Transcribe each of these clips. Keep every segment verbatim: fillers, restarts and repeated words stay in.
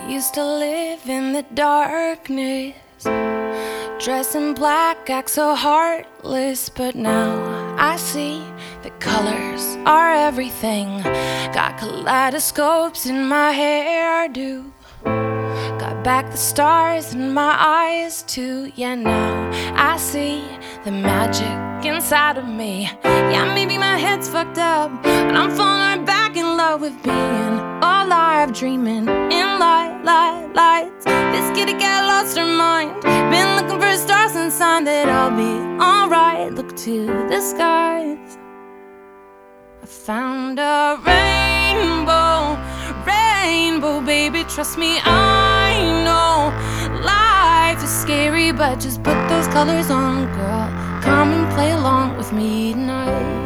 Used to live in the darkness, dress in black, act so heartless. But now I see that colors are everything. Got kaleidoscopes in my hairdo, got back the stars in my eyes too. Yeah, now I see the magic inside of me. Yeah, maybe my head's fucked up, but I'm falling back in love with being alive, dreaming in light, light, lights. This kitty cat lost her mind, been looking for stars and sign that I'll be alright. Look to the skies, I found a rainbow, rainbow, baby, trust me, I know life is scary, but just put those colors on, girl. Come and play along with me tonight.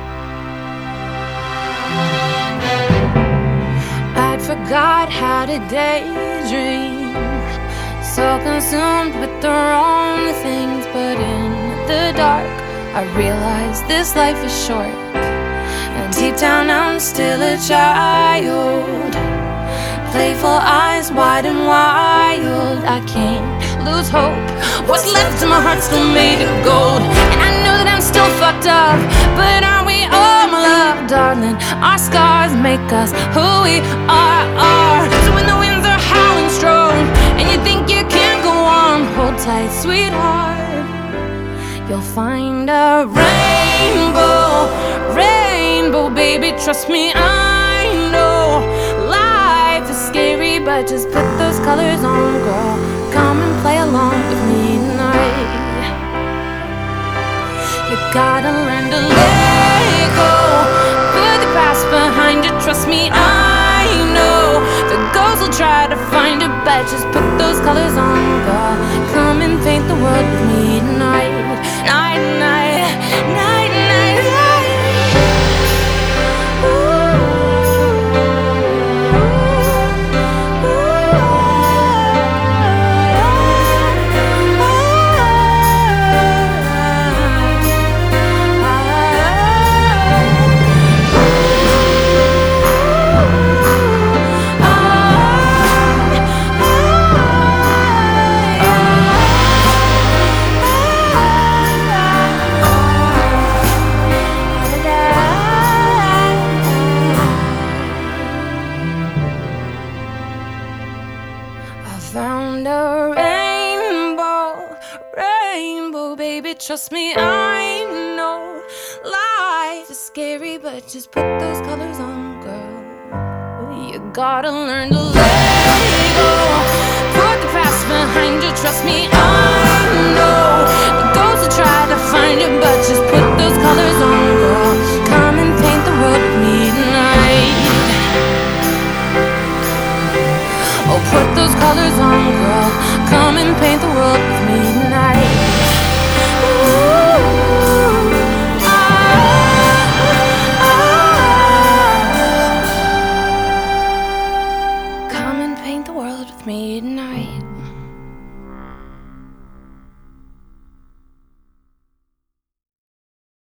I'd forgot how to daydream, so consumed with the wrong things. But in the dark I realized this life is short, and deep down I'm still a child. Playful eyes wide and wild, I can't lose hope. What's left of my heart's still made of gold, and I know that I'm still fucked up, but aren't we all, my love, darling? Our scars make us who we are, are. So when the winds are howling strong and you think you can't go on, hold tight, sweetheart, you'll find a rainbow, rainbow, baby, trust me, I know life is scary, but just put those colors on, girl. Come and play along with me tonight. You gotta learn to let go, put the past behind you, trust me, I know the ghosts will try to find you, but just put those colors on, girl. Come and paint the world with me tonight. Night, night, night, night, night. Found a rainbow, rainbow, baby, trust me, I know life is scary, but just put those colors on, girl. You gotta learn to let go, put the past behind you, trust me, I know the ghosts will try to find you, but just put those colors